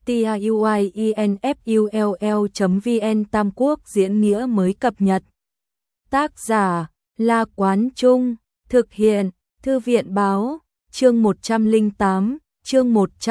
tiuinfull.vn Tam Quốc diễn nghĩa mới cập nhật. Tác giả La Quán Trung, thực hiện Thư viện Báo, chương 108, chương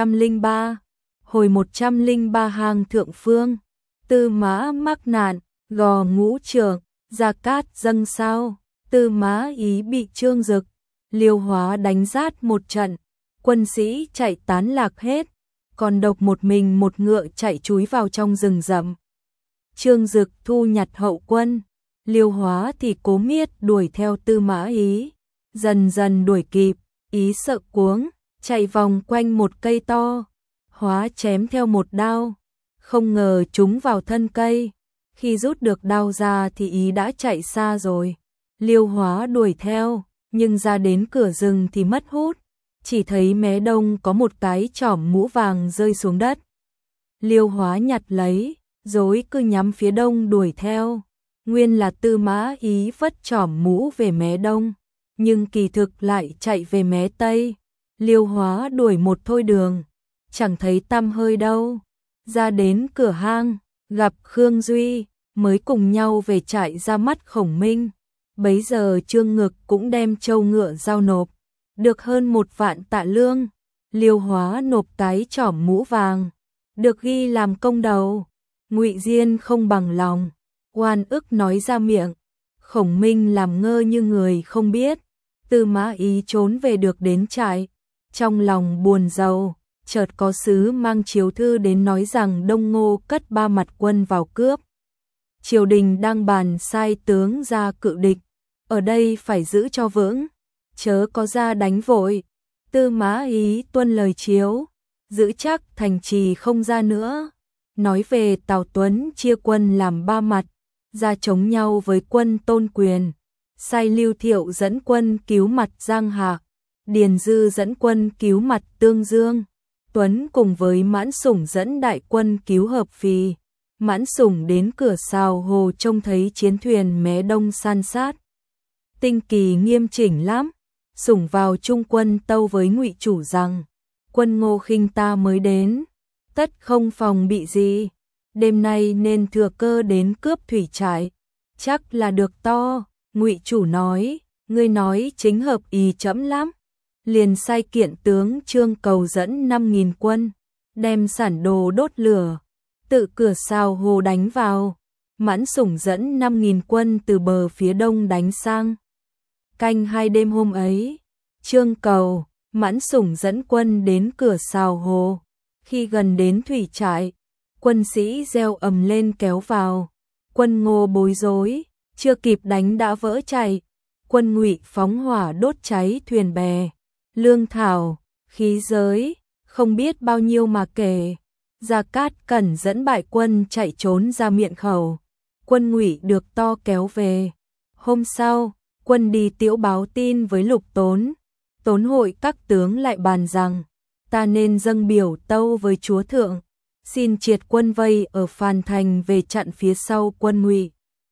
103. Hồi 103 hàng thượng phương, Tư Mã mắc nạn, Gò Ngũ Trưởng, Gia Cát dâng sao, Tư Mã Ý bị Trương Dực, Liêu Hóa đánh giát một trận, quân sĩ chạy tán lạc hết, còn độc một mình một ngựa chạy chúi vào trong rừng rậm. Trương Dực thu nhặt hậu quân, Liêu Hóa thì cố miết đuổi theo Tư Mã Ý, dần dần đuổi kịp, Ý sợ cuống, chạy vòng quanh một cây to, Hóa chém theo một đao, không ngờ trúng vào thân cây, khi rút được đao ra thì Ý đã chạy xa rồi. Liêu Hóa đuổi theo, nhưng ra đến cửa rừng thì mất hút, chỉ thấy mé đông có một cái chỏm mũ vàng rơi xuống đất. Liêu Hóa nhặt lấy, rồi cứ nhắm phía đông đuổi theo, nguyên là Tư Mã Ý vất chỏm mũ về mé đông, nhưng kỳ thực lại chạy về mé tây. Liêu Hóa đuổi một thôi đường, chẳng thấy tăm hơi đâu, ra đến cửa hang, gặp Khương Duy, mới cùng nhau về trại ra mắt Khổng Minh. Bấy giờ Trương Ngực cũng đem trâu ngựa giao nộp, được hơn 1 vạn tạ lương. Liêu Hóa nộp cái chỏm mũ vàng, được ghi làm công đầu. Ngụy Diên không bằng lòng, oan ức nói ra miệng. Khổng Minh làm ngơ như người không biết. Tư Mã Ý trốn về được đến trại, trong lòng buồn rầu, chợt có sứ mang chiếu thư đến nói rằng Đông Ngô cất 3 mặt quân vào cướp. Triều đình đang bàn sai tướng ra cự địch, ở đây phải giữ cho vững, chớ có ra đánh vội. Tư Mã Ý tuân lời chiếu, giữ chắc thành trì không ra nữa. Nói về Tào Tuấn chia quân làm 3 mặt, ra chống nhau với quân Tôn Quyền, sai Lưu Thiệu dẫn quân cứu mặt Giang Hạc, Điền Dư dẫn quân cứu mặt Tương Dương, Tuấn cùng với Mãn Sủng dẫn đại quân cứu Hợp Phì. Mãn Sủng đến cửa Sào Hồ trông thấy chiến thuyền mé đông san sát, tinh kỳ nghiêm chỉnh lắm. Sủng vào trung quân tâu với Ngụy Chủ rằng, quân Ngô Khinh ta mới đến, tất không phòng bị gì, đêm nay nên thừa cơ đến cướp thủy trại, chắc là được to. Ngụy Chủ nói, ngươi nói chính hợp ý trẫm lắm. Liền sai kiện tướng Trương Cầu dẫn 5.000 quân, đem sản đồ đốt lửa, tự cửa Sào Hồ đánh vào. Mãn Sủng dẫn 5.000 quân từ bờ phía đông đánh sang. Canh 2 đêm hôm ấy, Trương Cầu, Mãn Sủng dẫn quân đến cửa Sào Hồ. Khi gần đến thủy trại, quân sĩ reo ầm lên kéo vào. Quân Ngô bối rối, chưa kịp đánh đã vỡ chạy. Quân Ngụy phóng hỏa đốt cháy thuyền bè, lương thảo, khí giới, không biết bao nhiêu mà kể. Gia Cát Cẩn dẫn bại quân chạy trốn ra miện khẩu. Quân Ngụy được to kéo về. Hôm sau, quân đi tiễu báo tin với Lục Tốn. Tốn hội các tướng lại bàn rằng, ta nên dâng biểu tâu với chúa thượng, xin triệt quân vây ở Phàn Thành về chặn phía sau quân Ngụy.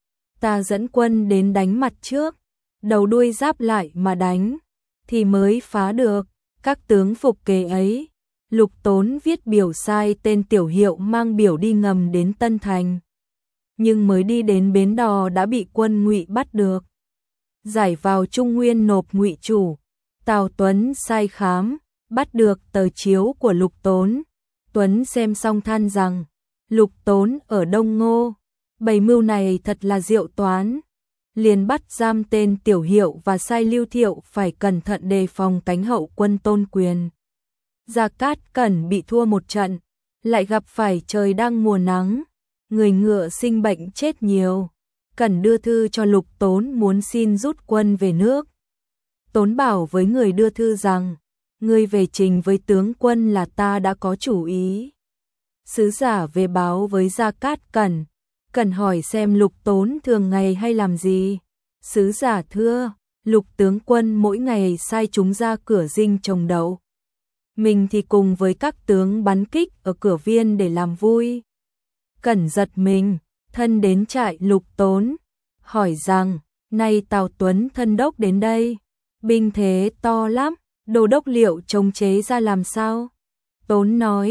Ta dẫn quân đến đánh mặt trước, đầu đuôi giáp lại mà đánh, thì mới phá được. Các tướng phục kế ấy. Lục Tốn viết biểu sai tên Tiểu Hiệu mang biểu đi ngầm đến Tân Thành, nhưng mới đi đến bến đò đã bị quân Ngụy bắt được, giải vào Trung Nguyên nộp Ngụy Chủ. Tào Tuấn sai khám, bắt được tờ chiếu của Lục Tốn. Tuấn xem xong than rằng, Lục Tốn ở Đông Ngô, bày mưu này thật là diệu toán. Liền bắt giam tên Tiểu Hiệu và sai Lưu Thiệu phải cẩn thận đề phòng cánh hậu quân Tôn Quyền. Gia Cát Cẩn bị thua một trận, lại gặp phải trời đang mùa nắng, người ngựa sinh bệnh chết nhiều. Cẩn đưa thư cho Lục Tốn muốn xin rút quân về nước. Tốn bảo với người đưa thư rằng, ngươi về trình với tướng quân là ta đã có chủ ý. Sứ giả về báo với Gia Cát Cẩn, Cẩn hỏi xem Lục Tốn thường ngày hay làm gì. Sứ giả thưa, Lục tướng quân mỗi ngày sai chúng ra cửa dinh trồng đậu, mình thì cùng với các tướng bắn kích ở cửa viên để làm vui. Cẩn giật mình, thân đến trại Lục Tốn, hỏi rằng, nay Tào Tuấn thân đốc đến đây, binh thế to lắm, đồ đốc liệu chống chế ra làm sao? Tốn nói,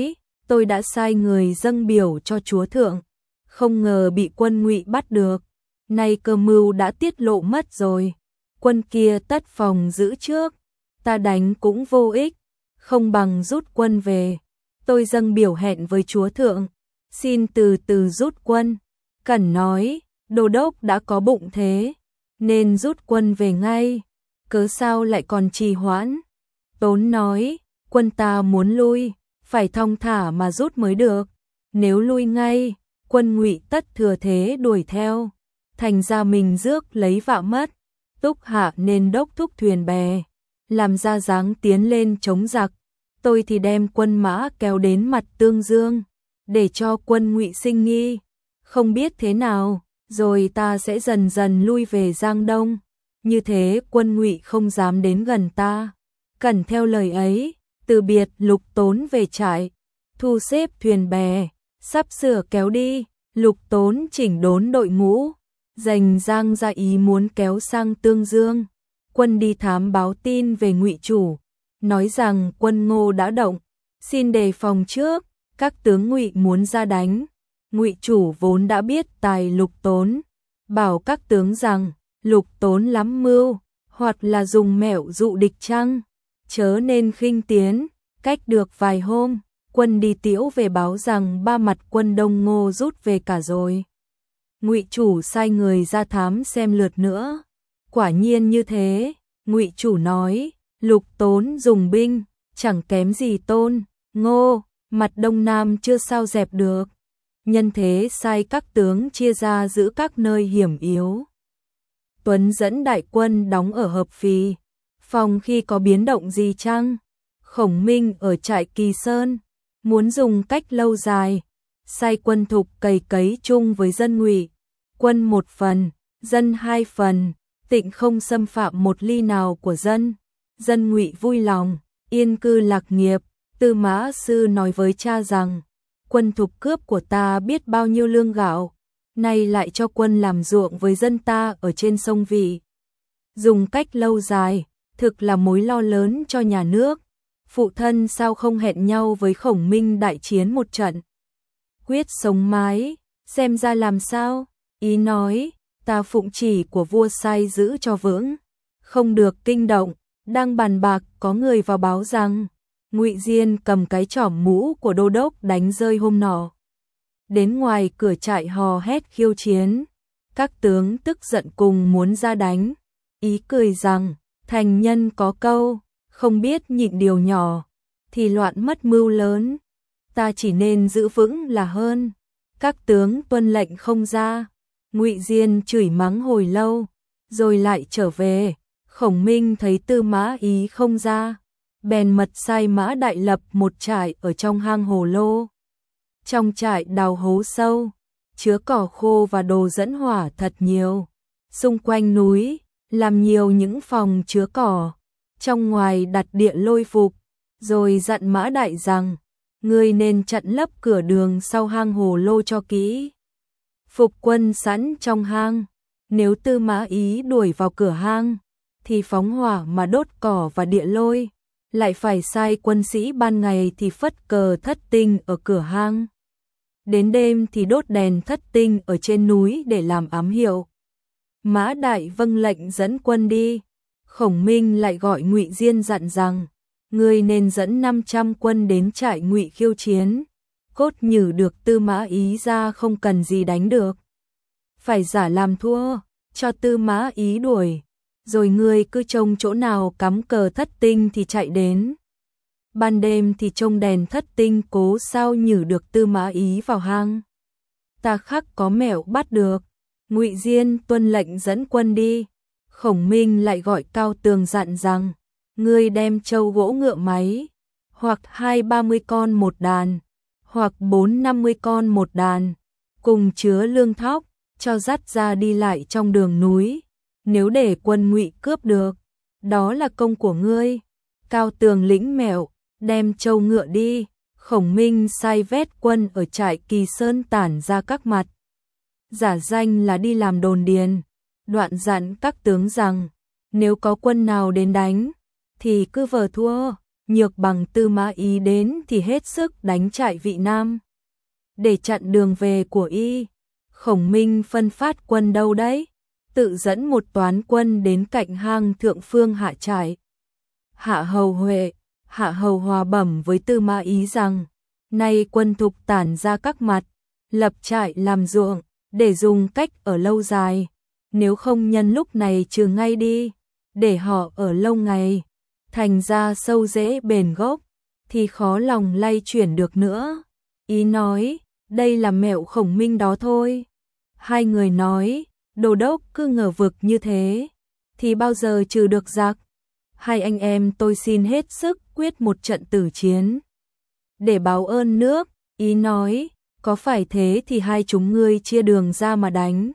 tôi đã sai người dâng biểu cho chúa thượng, không ngờ bị quân Ngụy bắt được, nay cơ mưu đã tiết lộ mất rồi, quân kia tất phòng giữ trước, ta đánh cũng vô ích, không bằng rút quân về, tôi dâng biểu hẹn với chúa thượng, xin từ từ rút quân. Cẩn nói, đô đốc đã có bụng thế, nên rút quân về ngay, cớ sao lại còn trì hoãn. Tốn nói, quân ta muốn lui, phải thong thả mà rút mới được, nếu lui ngay, quân Ngụy tất thừa thế đuổi theo, thành ra mình rước lấy vạ mất. Túc Hạ nên đốc thúc thuyền bè, làm ra dáng tiến lên chống giặc, tôi thì đem quân mã kéo đến mặt Tương Dương, để cho quân Ngụy sinh nghi, không biết thế nào, rồi ta sẽ dần dần lui về Giang Đông, như thế quân Ngụy không dám đến gần ta. Cẩn theo lời ấy, từ biệt Lục Tốn về trại, thu xếp thuyền bè, sắp sửa kéo đi, Lục Tốn chỉnh đốn đội ngũ, dành Giang ra ý muốn kéo sang Tương Dương. Quân đi thám báo tin về Ngụy chủ, nói rằng quân Ngô đã động, xin đề phòng trước, các tướng Ngụy muốn ra đánh. Ngụy chủ vốn đã biết tài Lục Tốn, bảo các tướng rằng Lục Tốn lắm mưu, hoặc là dùng mẹo dụ địch chăng, chớ nên khinh tiến. Cách được vài hôm, quân đi Tiễu về báo rằng ba mặt quân Đông Ngô rút về cả rồi. Ngụy chủ sai người ra thám xem lượt nữa, quả nhiên như thế. Ngụy chủ nói, Lục Tốn dùng binh chẳng kém gì Tôn, Ngô, mặt Đông Nam chưa sao dẹp được, nhân thế sai các tướng chia ra giữ các nơi hiểm yếu. Tuấn dẫn đại quân đóng ở Hợp Phì, phòng khi có biến động gì chăng? Khổng Minh ở trại Kỳ Sơn, muốn dùng cách lâu dài, sai quân thục cày cấy chung với dân Ngụy, quân một phần, dân hai phần, tịnh không xâm phạm một ly nào của dân. Dân Ngụy vui lòng, yên cư lạc nghiệp. Tư Mã Sư nói với cha rằng, quân thục cướp của ta biết bao nhiêu lương gạo, nay lại cho quân làm ruộng với dân ta ở trên sông Vị. Dùng cách lâu dài, thực là mối lo lớn cho nhà nước. Phụ thân sao không hẹn nhau với Khổng Minh đại chiến một trận, quyết sống mái, xem ra làm sao? Ý nói, ta phụng chỉ của vua sai giữ cho vững, không được kinh động. Đang bàn bạc có người vào báo rằng Ngụy Diên cầm cái chỏm mũ của đô đốc đánh rơi hôm nọ, đến ngoài cửa trại hò hét khiêu chiến. Các tướng tức giận cùng muốn ra đánh, ý cười rằng thành nhân có câu, không biết nhịn điều nhỏ thì loạn mất mưu lớn, ta chỉ nên giữ vững là hơn. Các tướng tuân lệnh không ra. Ngụy Diên chửi mắng hồi lâu, rồi lại trở về. Khổng Minh thấy Tư Mã Ý không ra, bèn mật sai Mã Đại lập một trại ở trong hang Hồ Lô. Trong trại đào hố sâu, chứa cỏ khô và đồ dẫn hỏa thật nhiều. Xung quanh núi, làm nhiều những phòng chứa cỏ, trong ngoài đặt địa lôi phục, rồi dặn Mã Đại rằng, ngươi nên chặn lấp cửa đường sau hang Hồ Lô cho kỹ. Phục quân sẵn trong hang, nếu Tư Mã Ý đuổi vào cửa hang, thì phóng hỏa mà đốt cỏ và địa lôi, lại phải sai quân sĩ ban ngày thì phất cờ thất tinh ở cửa hang, đến đêm thì đốt đèn thất tinh ở trên núi để làm ám hiệu. Mã Đại vâng lệnh dẫn quân đi. Khổng Minh lại gọi Ngụy Diên dặn rằng, ngươi nên dẫn 500 quân đến trại Ngụy khiêu chiến, cốt nhử được Tư Mã Ý ra không cần gì đánh được, phải giả làm thua, cho Tư Mã Ý đuổi, rồi ngươi cứ trông chỗ nào cắm cờ thất tinh thì chạy đến. Ban đêm thì trông đèn thất tinh cố sao nhử được Tư Mã Ý vào hang. Ta khắc có mẹo bắt được. Ngụy Diên tuân lệnh dẫn quân đi. Khổng Minh lại gọi Cao Tường dặn rằng, ngươi đem trâu gỗ ngựa máy, hoặc 20-30 con một đàn, hoặc 40-50 con một đàn, cùng chứa lương thóc, cho dắt ra đi lại trong đường núi. Nếu để quân Ngụy cướp được, đó là công của ngươi. Cao Tường lĩnh mẹo, đem trâu ngựa đi. Khổng Minh sai vét quân ở trại Kỳ Sơn tản ra các mặt, giả danh là đi làm đồn điền. Đoạn dặn các tướng rằng, nếu có quân nào đến đánh, thì cứ vờ thua, nhược bằng Tư Mã Ý đến thì hết sức đánh trại Vị Nam. Để chặn đường về của y, Khổng Minh phân phát quân đâu đấy? Tự dẫn một toán quân đến cạnh hang Thượng Phương hạ trại. Hạ Hầu Huệ, Hạ Hầu Hòa bẩm với Tư Mã Ý rằng, nay quân Thục tản ra các mặt, lập trại làm ruộng, để dùng cách ở lâu dài. Nếu không nhân lúc này trừ ngay đi, để họ ở lâu ngày, thành ra sâu rễ bền gốc, thì khó lòng lay chuyển được nữa. Ý nói, đây là mẹo Khổng Minh đó thôi. Hai người nói, Đô đốc cứ ngờ vực như thế, thì bao giờ trừ được giặc? Hai anh em tôi xin hết sức quyết một trận tử chiến, để báo ơn nước. Ý nói, có phải thế thì hai chúng ngươi chia đường ra mà đánh.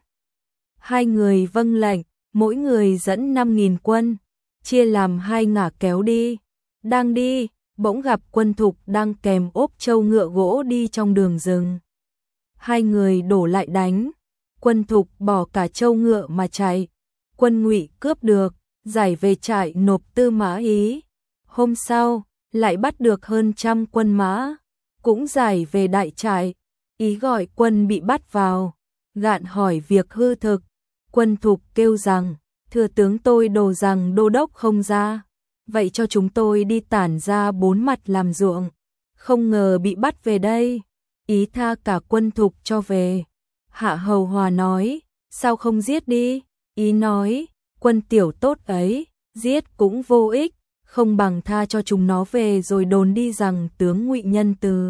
Hai người vâng lệnh, mỗi người dẫn 5.000 quân, chia làm hai ngả kéo đi. Đang đi, bỗng gặp quân Thục đang kèm ốp trâu ngựa gỗ đi trong đường rừng. Hai người đổ lại đánh, quân Thục bỏ cả trâu ngựa mà chạy. Quân Ngụy cướp được, giải về trại nộp Tư Mã Ý. Hôm sau, lại bắt được hơn 100 quân mã, cũng giải về đại trại. Ý gọi quân bị bắt vào, gạn hỏi việc hư thực. Quân Thục kêu rằng, thưa tướng tôi đồ rằng đô đốc không ra, vậy cho chúng tôi đi tản ra 4 mặt làm ruộng, không ngờ bị bắt về đây. Ý tha cả quân Thục cho về. Hạ Hầu Hòa nói, sao không giết đi? Ý nói, quân tiểu tốt ấy, giết cũng vô ích, không bằng tha cho chúng nó về rồi đồn đi rằng tướng Ngụy nhân từ,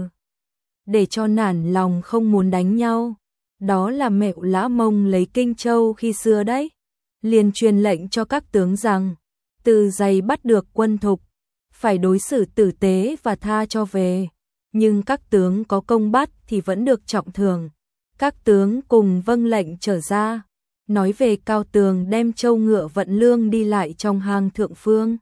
để cho nản lòng không muốn đánh nhau. Đó là mẹo Lã Mông lấy Kinh Châu khi xưa đấy. Liền truyền lệnh cho các tướng rằng, từ giày bắt được quân Thục, phải đối xử tử tế và tha cho về. Nhưng các tướng có công bắt thì vẫn được trọng thưởng. Các tướng cùng vâng lệnh trở ra, nói về Cao Tường đem trâu ngựa vận lương đi lại trong hang Thượng Phương.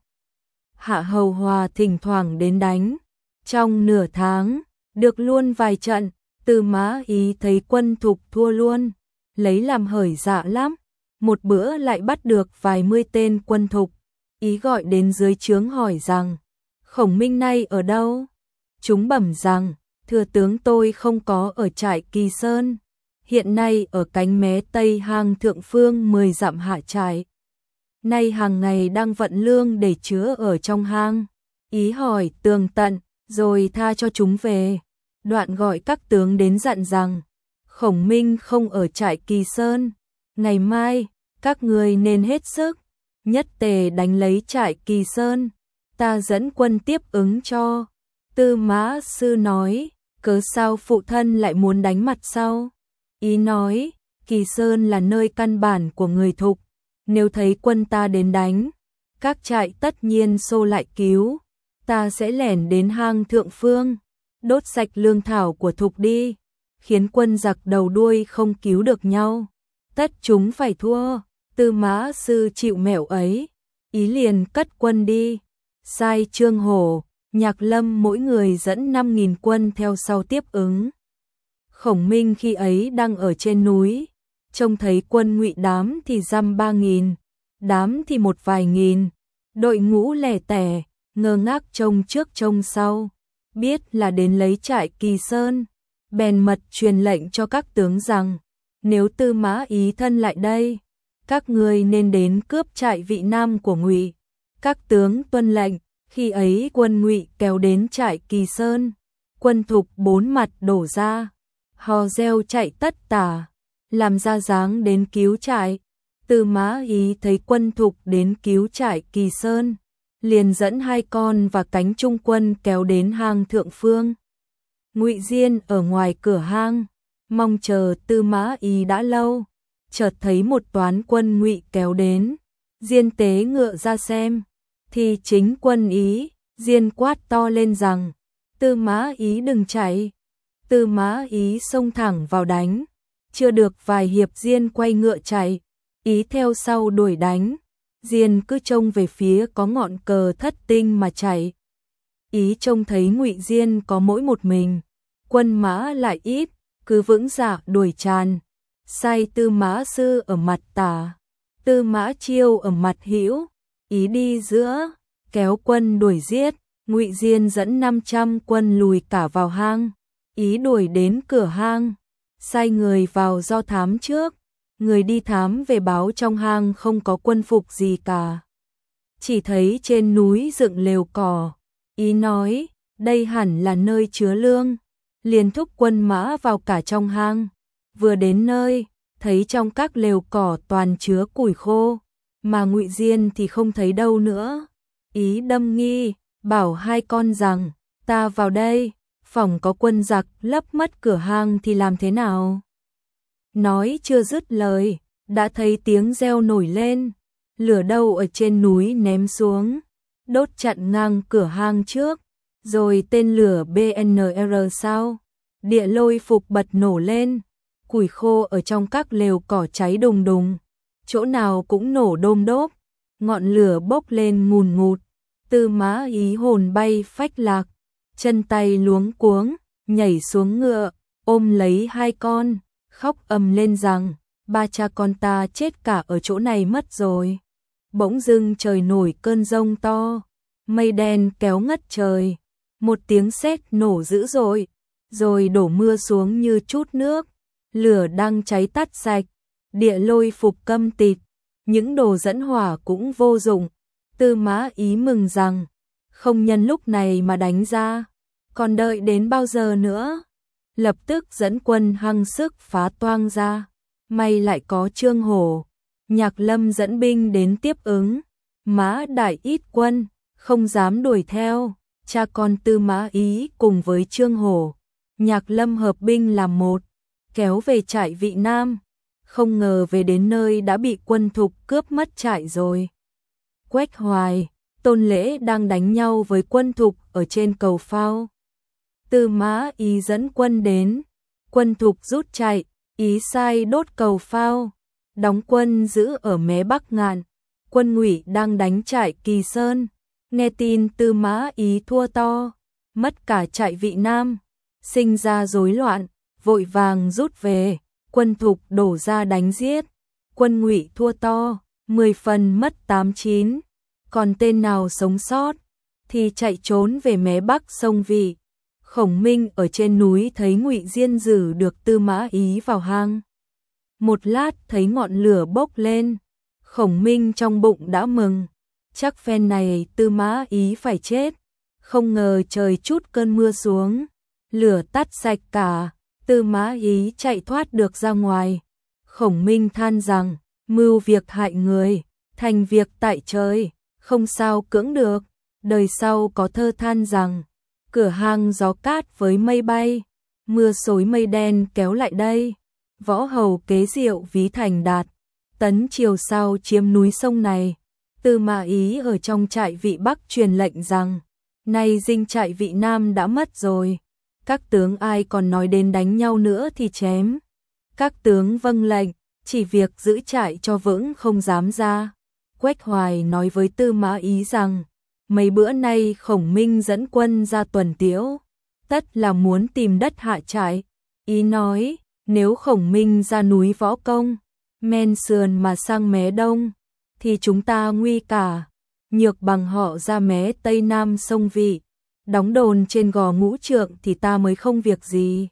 Hạ Hầu Hòa thỉnh thoảng đến đánh. Trong nửa tháng, được luôn vài trận. Tư Mã Ý thấy quân Thục thua luôn, lấy làm hởi dạ lắm. Một bữa lại bắt được vài mươi tên quân Thục. Ý gọi đến dưới trướng hỏi rằng, Khổng Minh nay ở đâu? Chúng bẩm rằng, thưa tướng tôi không có ở trại Kỳ Sơn, hiện nay ở cánh mé tây hang Thượng Phương 10 dặm hạ trại. Nay hàng ngày đang vận lương để chứa ở trong hang. Ý hỏi tường tận, rồi tha cho chúng về. Đoạn gọi các tướng đến dặn rằng, Khổng Minh không ở trại Kỳ Sơn, ngày mai, các người nên hết sức, nhất tề đánh lấy trại Kỳ Sơn, ta dẫn quân tiếp ứng cho. Tư Mã Sư nói, cớ sao phụ thân lại muốn đánh mặt sau? Ý nói, Kỳ Sơn là nơi căn bản của người Thục, nếu thấy quân ta đến đánh, các trại tất nhiên xô lại cứu, ta sẽ lẻn đến hang Thượng Phương, đốt sạch lương thảo của Thục đi, khiến quân giặc đầu đuôi không cứu được nhau, tất chúng phải thua. Tư Mã Sư chịu mẹo ấy, ý liền cất quân đi, sai Trương Hổ, Nhạc Lâm mỗi người dẫn 5.000 quân theo sau tiếp ứng. Khổng Minh khi ấy đang ở trên núi, trông thấy quân Ngụy đám thì dăm 3.000, đám thì một vài nghìn, đội ngũ lẻ tẻ, ngơ ngác trông trước trông sau, biết là đến lấy trại Kỳ Sơn, bèn mật truyền lệnh cho các tướng rằng, nếu Tư Mã Ý thân lại đây, các ngươi nên đến cướp trại Vị Nam của Ngụy. Các tướng tuân lệnh, khi ấy quân Ngụy kéo đến trại Kỳ Sơn, quân Thục 4 mặt đổ ra, hò reo chạy tất tả, làm ra dáng đến cứu trại. Tư Mã Ý thấy quân Thục đến cứu trại Kỳ Sơn, liền dẫn 2 con và cánh trung quân kéo đến hang Thượng Phương. Ngụy Diên ở ngoài cửa hang, mong chờ Tư Mã Ý đã lâu, chợt thấy một toán quân Ngụy kéo đến. Diên tế ngựa ra xem, thì chính quân Ý. Diên quát to lên rằng, Tư Mã Ý đừng chạy. Tư Mã Ý xông thẳng vào đánh, chưa được vài hiệp Diên quay ngựa chạy, Ý theo sau đuổi đánh. Diên cứ trông về phía có ngọn cờ Thất Tinh mà chạy. Ý trông thấy Ngụy Diên có mỗi một mình, quân mã lại ít, cứ vững dạ đuổi tràn, sai Tư Mã Sư ở mặt tả, Tư Mã Chiêu ở mặt hữu, Ý đi giữa, kéo quân đuổi giết. Ngụy Diên dẫn 500 quân lùi cả vào hang, ý đuổi đến cửa hang, sai người vào do thám trước. Người đi thám về báo trong hang không có quân phục gì cả, chỉ thấy trên núi dựng lều cỏ, ý nói đây hẳn là nơi chứa lương, liền thúc quân mã vào cả trong hang. Vừa đến nơi, thấy trong các lều cỏ toàn chứa củi khô, mà Ngụy Diên thì không thấy đâu nữa. Ý đâm nghi, bảo hai con rằng, ta vào đây, phòng có quân giặc lấp mất cửa hang thì làm thế nào? Nói chưa dứt lời, đã thấy tiếng reo nổi lên, lửa đâu ở trên núi ném xuống, đốt chặn ngang cửa hang trước, rồi tên lửa BNR sau, địa lôi phục bật nổ lên, củi khô ở trong các lều cỏ cháy đùng đùng, chỗ nào cũng nổ đôm đốp, ngọn lửa bốc lên ngùn ngụt. Tư Mã Ý hồn bay phách lạc, chân tay luống cuống, nhảy xuống ngựa, ôm lấy hai con, khóc ầm lên rằng, ba cha con ta chết cả ở chỗ này mất rồi. Bỗng dưng trời nổi cơn giông to, mây đen kéo ngất trời, một tiếng sét nổ dữ dội, rồi đổ mưa xuống như chút nước, lửa đang cháy tắt sạch, địa lôi phục câm tịt, những đồ dẫn hỏa cũng vô dụng. Tư Mã Ý mừng rằng, không nhân lúc này mà đánh ra, còn đợi đến bao giờ nữa. Lập tức dẫn quân hăng sức phá toang ra, may lại có Trương Hổ, Nhạc Lâm dẫn binh đến tiếp ứng, Mã Đại ít quân, không dám đuổi theo, cha con Tư Mã Ý cùng với Trương Hổ, Nhạc Lâm hợp binh làm một, kéo về trại Vị Nam, không ngờ về đến nơi đã bị quân Thục cướp mất trại rồi. Quách Hoài, Tôn Lễ đang đánh nhau với quân Thục ở trên cầu phao. Tư Mã Ý dẫn quân đến, quân Thục rút chạy, Ý sai đốt cầu phao, đóng quân giữ ở mé Bắc Ngạn. Quân Ngụy đang đánh trại Kỳ Sơn, nghe tin Tư Mã Ý thua to, mất cả trại Vị Nam, sinh ra rối loạn, vội vàng rút về. Quân Thục đổ ra đánh giết, quân Ngụy thua to, 10 phần mất 8-9, còn tên nào sống sót thì chạy trốn về mé Bắc sông Vị. Khổng Minh ở trên núi thấy Ngụy Diên giữ được Tư Mã Ý vào hang. Một lát thấy ngọn lửa bốc lên, Khổng Minh trong bụng đã mừng, chắc phen này Tư Mã Ý phải chết. Không ngờ trời chút cơn mưa xuống, lửa tắt sạch cả, Tư Mã Ý chạy thoát được ra ngoài. Khổng Minh than rằng, mưu việc hại người, thành việc tại trời, không sao cưỡng được. Đời sau có thơ than rằng, cửa hang gió cát với mây bay, mưa xối mây đen kéo lại đây, võ hầu kế diệu ví thành đạt, tấn chiều sau chiếm núi sông này. Tư Mã Ý ở trong trại Vị Bắc truyền lệnh rằng, nay dinh trại Vị Nam đã mất rồi, các tướng ai còn nói đến đánh nhau nữa thì chém. Các tướng vâng lệnh, chỉ việc giữ trại cho vững không dám ra. Quách Hoài nói với Tư Mã Ý rằng, mấy bữa nay Khổng Minh dẫn quân ra tuần tiễu, tất là muốn tìm đất hạ trại. Ý nói, nếu Khổng Minh ra núi Võ Công, men sườn mà sang mé đông, thì chúng ta nguy cả. Nhược bằng họ ra mé tây nam sông Vị, đóng đồn trên Gò Ngũ Trượng thì ta mới không việc gì.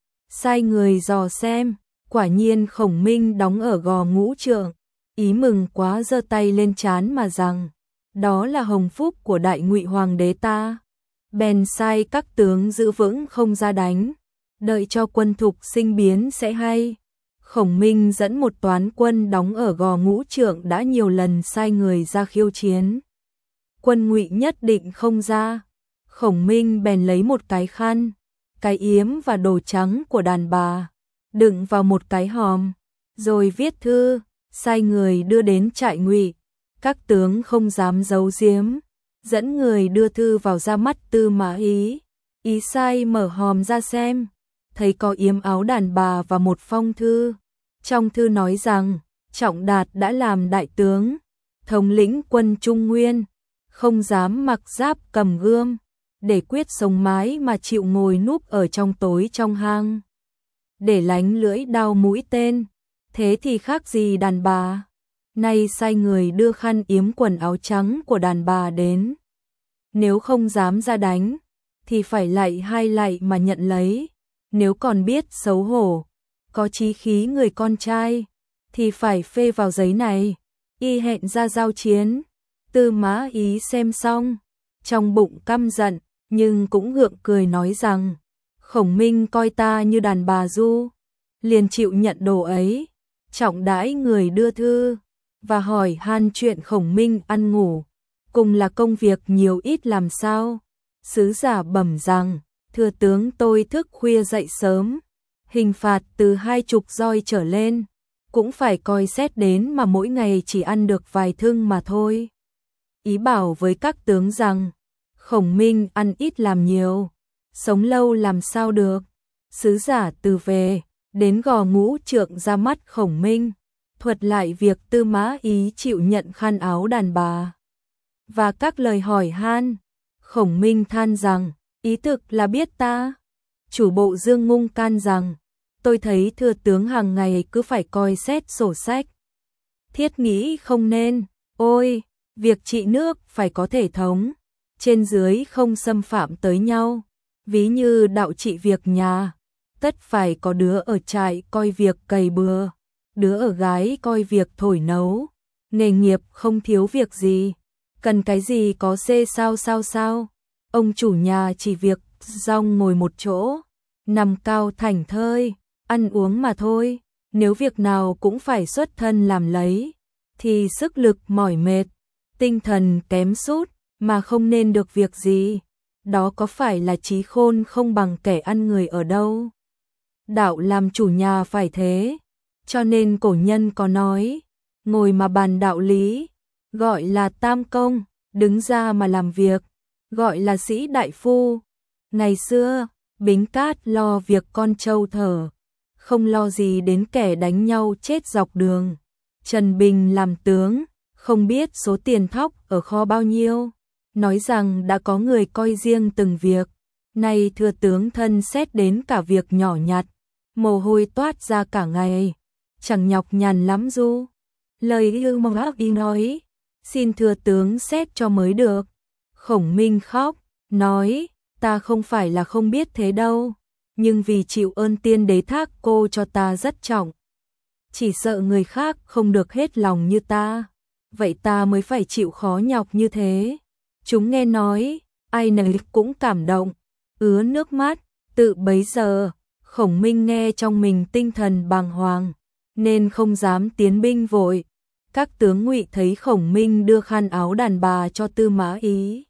Sai người dò xem, quả nhiên Khổng Minh đóng ở Gò Ngũ Trượng. Ý mừng quá giơ tay lên trán mà rằng, đó là hồng phúc của Đại Ngụy Hoàng đế ta. Bèn sai các tướng giữ vững không ra đánh, đợi cho quân Thục sinh biến sẽ hay. Khổng Minh dẫn một toán quân đóng ở Gò Ngũ Trượng đã nhiều lần sai người ra khiêu chiến. Quân Ngụy nhất định không ra. Khổng Minh bèn lấy một cái khăn, cái yếm và đồ trắng của đàn bà, đựng vào một cái hòm, rồi viết thư, sai người đưa đến trại Ngụy. Các tướng không dám giấu giếm, dẫn người đưa thư vào ra mắt Tư Mã Ý. Ý sai mở hòm ra xem, thấy có yếm áo đàn bà và một phong thư. Trong thư nói rằng, Trọng Đạt đã làm đại tướng, thống lĩnh quân Trung Nguyên, không dám mặc giáp cầm gươm, để quyết sống mái mà chịu ngồi núp ở trong tối trong hang, để lánh lưỡi đao mũi tên, thế thì khác gì đàn bà. Nay sai người đưa khăn yếm quần áo trắng của đàn bà đến. nếu không dám ra đánh, thì phải lạy hai lạy mà nhận lấy, nếu còn biết xấu hổ, có chí khí người con trai, thì phải phê vào giấy này, y hẹn ra giao chiến. Tư Mã Ý xem xong, trong bụng căm giận, nhưng cũng gượng cười nói rằng, Khổng Minh coi ta như đàn bà du, liền chịu nhận đồ ấy, trọng đãi người đưa thư, và hỏi han chuyện Khổng Minh ăn ngủ, cùng là công việc nhiều ít làm sao. Sứ giả bẩm rằng, thưa tướng tôi thức khuya dậy sớm, hình phạt từ 20 roi trở lên, cũng phải coi xét đến mà mỗi ngày chỉ ăn được vài thưng mà thôi. Ý bảo với các tướng rằng, Khổng Minh ăn ít làm nhiều, sống lâu làm sao được. Sứ giả từ về, đến gò Ngũ Trượng ra mắt Khổng Minh, thuật lại việc Tư Mã Ý chịu nhận khăn áo đàn bà và các lời hỏi han. Khổng Minh than rằng, ý thực là biết ta. Chủ bộ Dương Ngung can rằng, tôi thấy thưa tướng hàng ngày cứ phải coi xét sổ sách. Thiết nghĩ không nên, ôi, việc trị nước phải có thể thống, trên dưới không xâm phạm tới nhau, ví như đạo trị việc nhà, tất phải có đứa ở trại coi việc cày bừa, đứa ở gái coi việc thổi nấu, nghề nghiệp không thiếu việc gì, cần cái gì có xê sao. Ông chủ nhà chỉ việc rong ngồi một chỗ, nằm cao thảnh thơi, ăn uống mà thôi, nếu việc nào cũng phải xuất thân làm lấy, thì sức lực mỏi mệt, tinh thần kém sút mà không nên được việc gì, đó có phải là trí khôn không bằng kẻ ăn người ở đâu. Đạo làm chủ nhà phải thế, cho nên cổ nhân có nói, ngồi mà bàn đạo lý, gọi là tam công, đứng ra mà làm việc, gọi là sĩ đại phu. Ngày xưa, Bính Cát lo việc con trâu thở, không lo gì đến kẻ đánh nhau chết dọc đường. Trần Bình làm tướng, không biết số tiền thóc ở kho bao nhiêu, nói rằng đã có người coi riêng từng việc. Nay thưa tướng thân xét đến cả việc nhỏ nhặt, mồ hôi toát ra cả ngày, chẳng nhọc nhằn lắm du. Lời yêu mong ác đi nói, xin thưa tướng xét cho mới được. Khổng Minh khóc, nói, ta không phải là không biết thế đâu, nhưng vì chịu ơn tiên đế thác cô cho ta rất trọng. Chỉ sợ người khác không được hết lòng như ta, vậy ta mới phải chịu khó nhọc như thế. Chúng nghe nói, ai nấy cũng cảm động, ứa nước mắt. Tự bấy giờ, Khổng Minh nghe trong mình tinh thần bàng hoàng, nên không dám tiến binh vội. Các tướng Ngụy thấy Khổng Minh đưa khăn áo đàn bà cho Tư Mã Ý,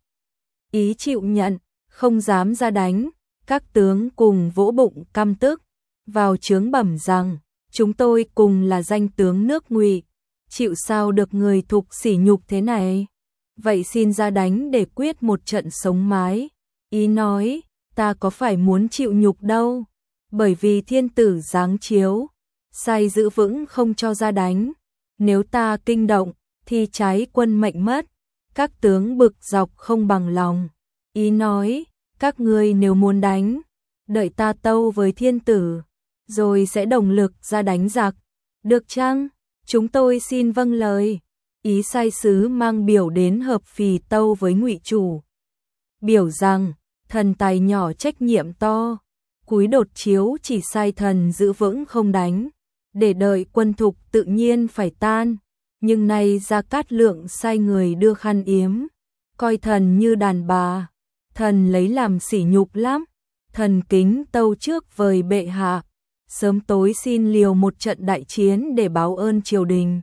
ý chịu nhận, không dám ra đánh. Các tướng cùng vỗ bụng căm tức, vào chướng bẩm rằng, chúng tôi cùng là danh tướng nước Ngụy, chịu sao được người thục sỉ nhục thế này. Vậy xin ra đánh để quyết một trận sống mái. Ý nói, ta có phải muốn chịu nhục đâu, bởi vì thiên tử giáng chiếu, sai giữ vững không cho ra đánh. Nếu ta kinh động, thì trái quân mệnh mất. Các tướng bực dọc không bằng lòng. Ý nói, các ngươi nếu muốn đánh, đợi ta tâu với thiên tử, rồi sẽ đồng lực ra đánh giặc. Được chăng? Chúng tôi xin vâng lời. Ý sai sứ mang biểu đến Hợp Phì tâu với Ngụy chủ. Biểu rằng, thần tài nhỏ trách nhiệm to, cúi đột chiếu chỉ sai thần giữ vững không đánh, để đợi quân thục tự nhiên phải tan. Nhưng nay Gia Cát Lượng sai người đưa khăn yếm, coi thần như đàn bà, thần lấy làm sỉ nhục lắm. Thần kính tâu trước vời bệ hạ, sớm tối xin liều một trận đại chiến để báo ơn triều đình,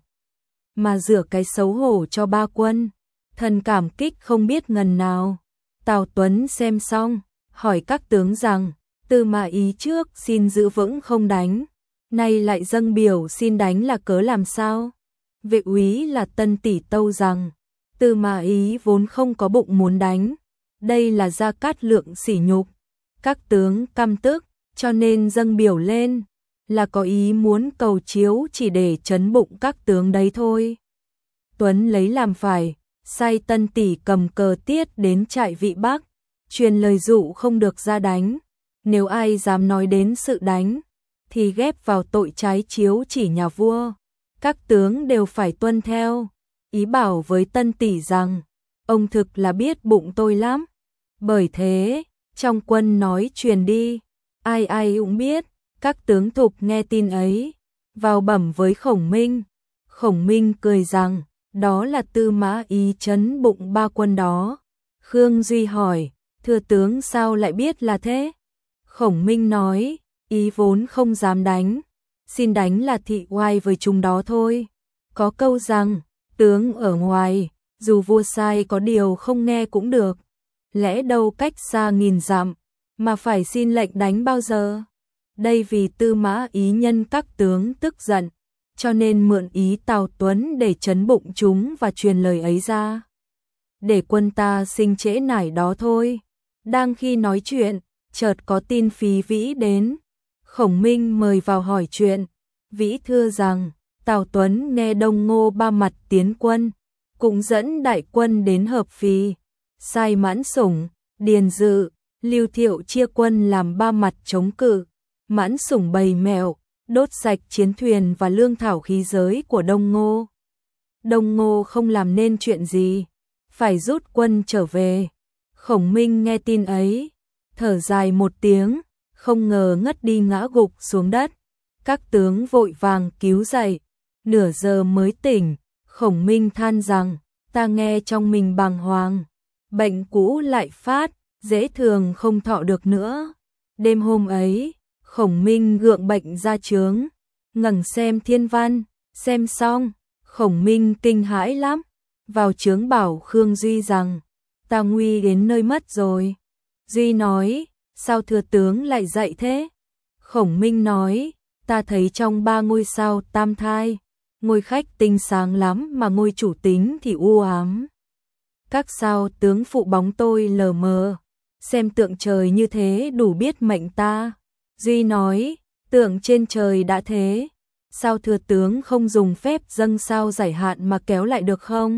mà rửa cái xấu hổ cho ba quân. Thần cảm kích không biết ngần nào. Tào Tuấn xem xong, hỏi các tướng rằng, Tư Mã Ý trước xin giữ vững không đánh, nay lại dâng biểu xin đánh là cớ làm sao? Vệ úy là Tân Tỷ tâu rằng, Tư Mã Ý vốn không có bụng muốn đánh, đây là Gia Cát Lượng sỉ nhục. Các tướng căm tức, cho nên dâng biểu lên, là có ý muốn cầu chiếu chỉ để trấn bụng các tướng đấy thôi. Tuấn lấy làm phải, sai Tân Tỷ cầm cờ tiết đến trại Vị Bắc, truyền lời dụ không được ra đánh. Nếu ai dám nói đến sự đánh, thì ghép vào tội trái chiếu chỉ nhà vua. Các tướng đều phải tuân theo. Ý bảo với Tân Tỷ rằng, ông thực là biết bụng tôi lắm. Bởi thế, trong quân nói truyền đi, ai ai cũng biết. Các tướng thục nghe tin ấy, vào bẩm với Khổng Minh. Khổng Minh cười rằng, đó là Tư Mã Ý trấn bụng ba quân đó. Khương Duy hỏi, thưa tướng sao lại biết là thế? Khổng Minh nói, Ý vốn không dám đánh, xin đánh là thị oai với chúng đó thôi. Có câu rằng, tướng ở ngoài, dù vua sai có điều không nghe cũng được. Lẽ đâu cách xa nghìn dặm, mà phải xin lệnh đánh bao giờ? Đây vì Tư Mã Ý nhân các tướng tức giận, cho nên mượn ý Tào Tuấn để trấn bụng chúng và truyền lời ấy ra. Để quân ta sinh trễ nải đó thôi. Đang khi nói chuyện, chợt có tin Phí Vĩ đến. Khổng Minh mời vào hỏi chuyện. Vĩ thưa rằng, Tào Tuấn nghe Đông Ngô ba mặt tiến quân, cũng dẫn đại quân đến hợp Phì, sai Mãn Sủng, Điền Dự, Lưu Thiệu chia quân làm ba mặt chống cự. Mãn Sủng bày mẹo, đốt sạch chiến thuyền và lương thảo khí giới của Đông Ngô. Đông Ngô không làm nên chuyện gì, phải rút quân trở về. Khổng Minh nghe tin ấy, thở dài một tiếng, không ngờ ngất đi ngã gục xuống đất. Các tướng vội vàng cứu dậy, nửa giờ mới tỉnh. Khổng Minh than rằng, ta nghe trong mình bàng hoàng, bệnh cũ lại phát, dễ thường không thọ được nữa. Đêm hôm ấy, Khổng Minh gượng bệnh ra trướng, ngẩng xem thiên văn, xem xong, Khổng Minh kinh hãi lắm, vào trướng bảo Khương Duy rằng, ta nguy đến nơi mất rồi. Duy nói, sao thưa tướng lại dậy thế? Khổng Minh nói, ta thấy trong 3 ngôi sao tam thai, ngôi khách tinh sáng lắm mà ngôi chủ tính thì u ám. Các sao tướng phụ bóng tôi lờ mờ, xem tượng trời như thế đủ biết mệnh ta. Duy nói, tượng trên trời đã thế, sao thưa tướng không dùng phép dâng sao giải hạn mà kéo lại được không?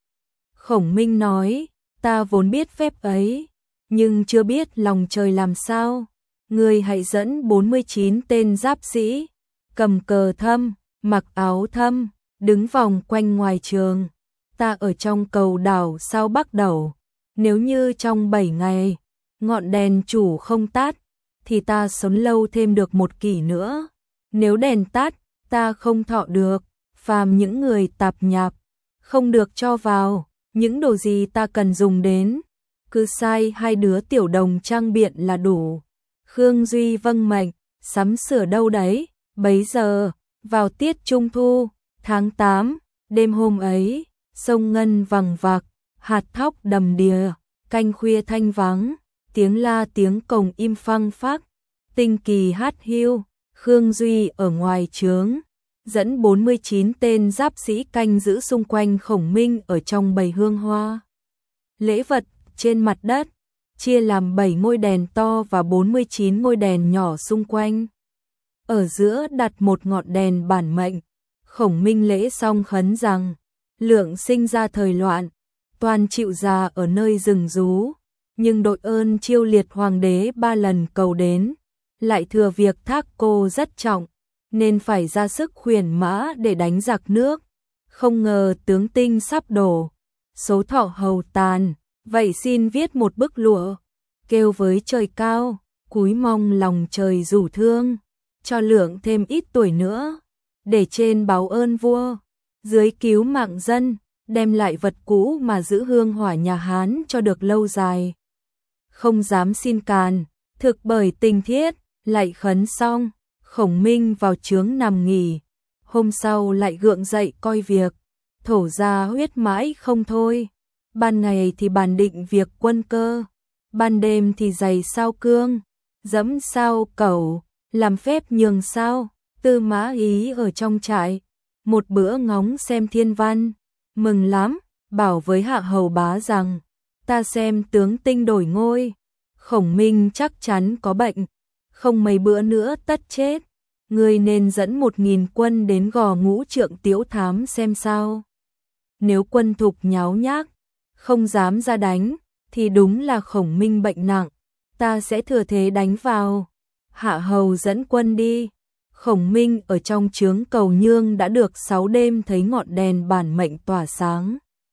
Khổng Minh nói, ta vốn biết phép ấy, nhưng chưa biết lòng trời làm sao. Người hãy dẫn 49 tên giáp sĩ, cầm cờ thâm, mặc áo thâm, đứng vòng quanh ngoài trường. Ta ở trong cầu đảo sao Bắc Đẩu, nếu như trong 7 ngày, ngọn đèn chủ không tắt, thì ta sống lâu thêm được 1 kỷ nữa. Nếu đèn tắt, ta không thọ được, phàm những người tạp nhạp, không được cho vào, những đồ gì ta cần dùng đến, cứ sai 2 đứa tiểu đồng trang biện là đủ. Khương Duy vâng mệnh, sắm sửa đâu đấy. Bấy giờ, vào tiết Trung Thu, tháng 8, đêm hôm ấy, sông Ngân vằng vặc, hạt thóc đầm đìa, canh khuya thanh vắng, tiếng la tiếng cồng im phăng phắc, tinh kỳ hát hiu. Khương Duy ở ngoài trướng, dẫn 49 tên giáp sĩ canh giữ xung quanh Khổng Minh ở trong bầy hương hoa. Lễ vật trên mặt đất, chia làm 7 ngôi đèn to và 49 ngôi đèn nhỏ xung quanh. Ở giữa đặt một ngọn đèn bản mệnh. Khổng Minh lễ xong khấn rằng, Lượng sinh ra thời loạn, toàn chịu già ở nơi rừng rú, nhưng đội ơn chiêu liệt hoàng đế 3 lần cầu đến, lại thừa việc thác cô rất trọng, nên phải ra sức khuyển mã để đánh giặc nước. Không ngờ tướng tinh sắp đổ, số thọ hầu tàn, vậy xin viết một bức lụa, kêu với trời cao, cúi mong lòng trời rủ thương, cho Lượng thêm ít tuổi nữa, để trên báo ơn vua, dưới cứu mạng dân, đem lại vật cũ mà giữ hương hỏa nhà Hán cho được lâu dài. Không dám xin càn, thực bởi tình thiết, lại khấn xong, Khổng Minh vào trướng nằm nghỉ. Hôm sau lại gượng dậy coi việc, thổ ra huyết mãi không thôi. Ban ngày thì bàn định việc quân cơ, ban đêm thì giày sao cương, dẫm sao cẩu, làm phép nhường sao. Tư Mã Ý ở trong trại, một bữa ngóng xem thiên văn, mừng lắm, bảo với Hạ Hầu Bá rằng, ta xem tướng tinh đổi ngôi, Khổng Minh chắc chắn có bệnh, không mấy bữa nữa tất chết, ngươi nên dẫn 1000 quân đến Gò Ngũ Trượng Tiễu thám xem sao. Nếu quân thục nháo nhác, không dám ra đánh, thì đúng là Khổng Minh bệnh nặng, ta sẽ thừa thế đánh vào. Hạ Hầu dẫn quân đi. Khổng Minh ở trong trướng cầu nhương đã được 6 đêm thấy ngọn đèn bản mệnh tỏa sáng.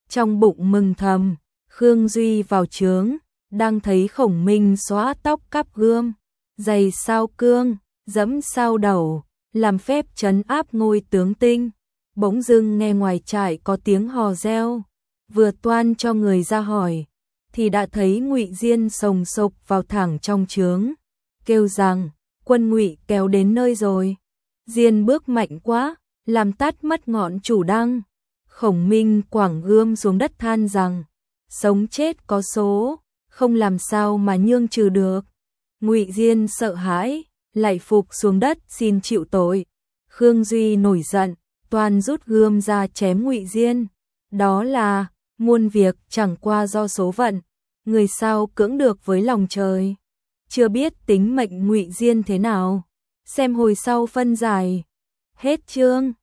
trong bụng mừng thầm, Khương Duy vào trướng, đang thấy Khổng Minh xóa tóc cắp gươm, giày sao cương, dẫm sao đầu, làm phép trấn áp ngôi tướng tinh. Bỗng dưng nghe ngoài trại có tiếng hò reo, vừa toan cho người ra hỏi, thì đã thấy Ngụy Diên sồng sộc vào thẳng trong trướng, kêu rằng, quân Ngụy kéo đến nơi rồi. Diên bước mạnh quá, làm tắt mất ngọn chủ đăng. Khổng Minh quẳng gươm xuống đất than rằng, sống chết có số, không làm sao mà nhương trừ được. Ngụy Diên sợ hãi, lạy phục xuống đất xin chịu tội. Khương Duy nổi giận, toan rút gươm ra chém Ngụy Diên. Đó là, muôn việc chẳng qua do số phận, người sao cưỡng được với lòng trời. Chưa biết tính mệnh Ngụy Diên thế nào, xem hồi sau phân giải. Hết chương.